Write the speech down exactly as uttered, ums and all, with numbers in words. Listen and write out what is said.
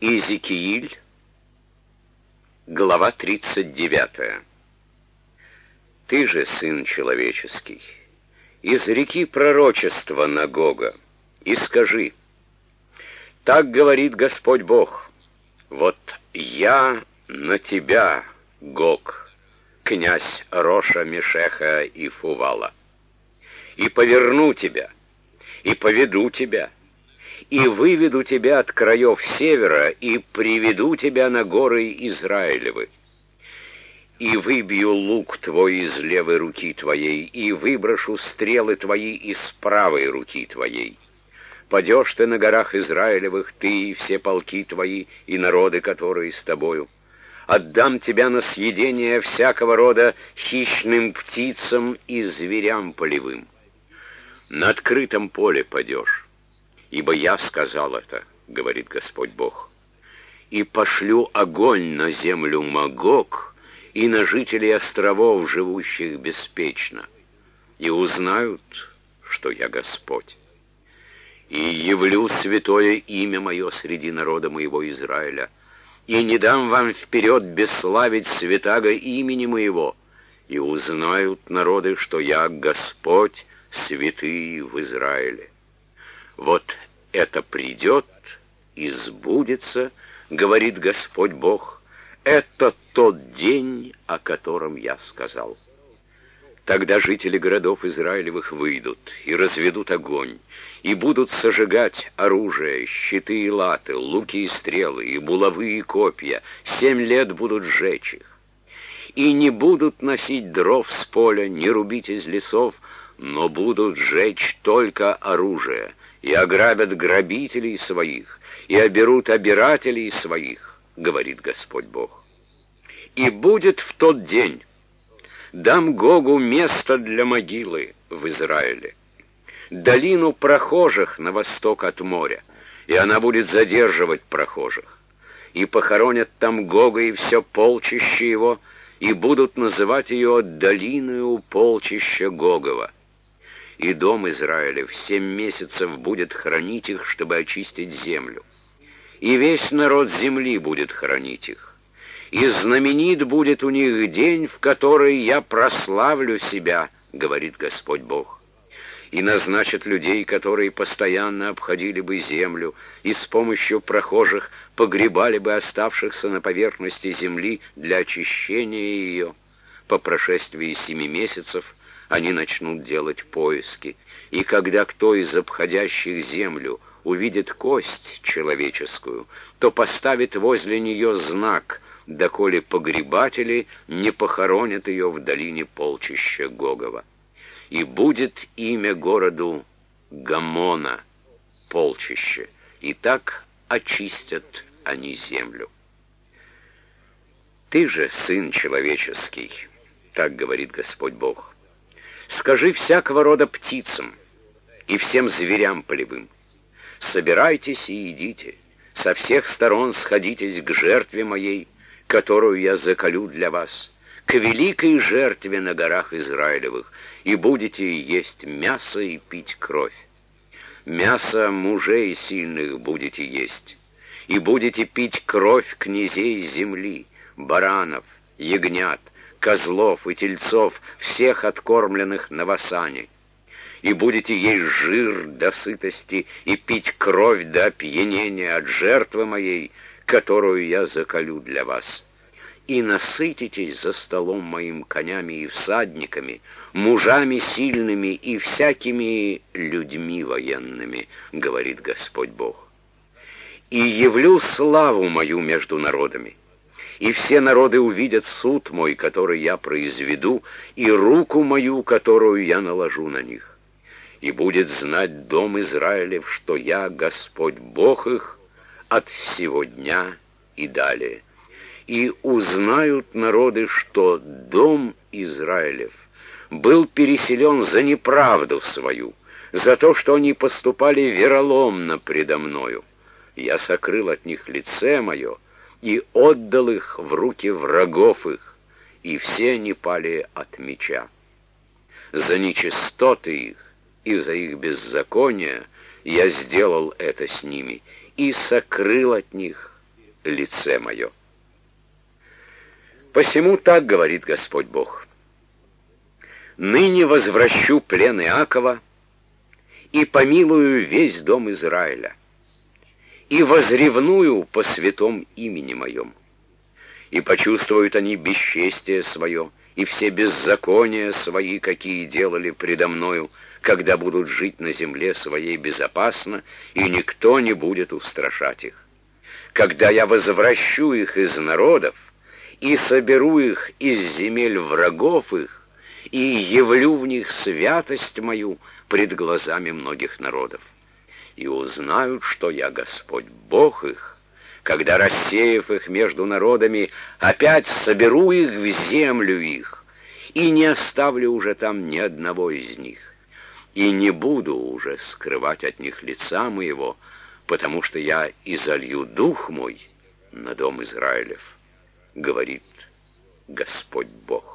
Иезекииль, глава тридцать девятая. Ты же, сын человеческий, изреки пророчество на Гога и скажи: так говорит Господь Бог, вот я на тебя, Гог, князь Роша, Мешеха и Фувала, и поверну тебя, и поведу тебя, и выведу тебя от краев севера, и приведу тебя на горы Израилевы. И выбью лук твой из левой руки твоей, и выброшу стрелы твои из правой руки твоей. Падешь ты на горах Израилевых, ты и все полки твои, и народы, которые с тобою. Отдам тебя на съедение всякого рода хищным птицам и зверям полевым. На открытом поле падешь. Ибо я сказал это, говорит Господь Бог, и пошлю огонь на землю Магог и на жителей островов, живущих беспечно, и узнают, что я Господь. И явлю святое имя мое среди народа моего Израиля, и не дам вам вперед бесславить святаго имени моего, и узнают народы, что я Господь, святый в Израиле. Вот это придет и сбудется, говорит Господь Бог, это тот день, о котором я сказал. Тогда жители городов Израилевых выйдут и разведут огонь, и будут сожигать оружие, щиты и латы, луки и стрелы, и булавы и копья, семь лет будут сжечь их. И не будут носить дров с поля, не рубить из лесов, но будут сжечь только оружие, и ограбят грабителей своих, и оберут обирателей своих, говорит Господь Бог. И будет в тот день, дам Гогу место для могилы в Израиле, долину прохожих на восток от моря, и она будет задерживать прохожих. И похоронят там Гога и все полчище его, и будут называть ее долиною полчища Гогова. И дом Израилев семь месяцев будет хранить их, чтобы очистить землю. И весь народ земли будет хранить их. И знаменит будет у них день, в который я прославлю себя, говорит Господь Бог. И назначат людей, которые постоянно обходили бы землю, и с помощью прохожих погребали бы оставшихся на поверхности земли для очищения ее. По прошествии семи месяцев они начнут делать поиски, и когда кто из обходящих землю увидит кость человеческую, то поставит возле нее знак, доколе погребатели не похоронят ее в долине полчища Гогова. И будет имя городу Гаммона, полчище, и так очистят они землю. Ты же, сын человеческий, так говорит Господь Бог, скажи всякого рода птицам и всем зверям полевым: собирайтесь и идите, со всех сторон сходитесь к жертве моей, которую я заколю для вас, к великой жертве на горах Израилевых, и будете есть мясо и пить кровь. Мясо мужей сильных будете есть, и будете пить кровь князей земли, баранов, ягнят, козлов и тельцов, всех откормленных на васане. И будете есть жир до сытости и пить кровь до опьянения от жертвы моей, которую я заколю для вас. И насытитесь за столом моим конями и всадниками, мужами сильными и всякими людьми военными, говорит Господь Бог. И явлю славу мою между народами, и все народы увидят суд мой, который я произведу, и руку мою, которую я наложу на них. И будет знать дом Израилев, что я Господь Бог их от всего дня и далее. И узнают народы, что дом Израилев был переселен за неправду свою, за то, что они поступали вероломно предо мною. Я сокрыл от них лице мое и отдал их в руки врагов их, и все они пали от меча. За нечистоты их и за их беззаконие я сделал это с ними, и сокрыл от них лице мое. Посему так говорит Господь Бог: ныне возвращу плен Иакова и помилую весь дом Израиля, и возревную по святом имени моем, и почувствуют они бесчестие свое и все беззакония свои, какие делали предо мною, когда будут жить на земле своей безопасно, и никто не будет устрашать их. Когда я возвращу их из народов и соберу их из земель врагов их, и явлю в них святость мою пред глазами многих народов, и узнают, что я Господь Бог их, когда, рассеяв их между народами, опять соберу их в землю их, и не оставлю уже там ни одного из них, и не буду уже скрывать от них лица моего, потому что я изолью дух мой на дом Израилев, говорит Господь Бог.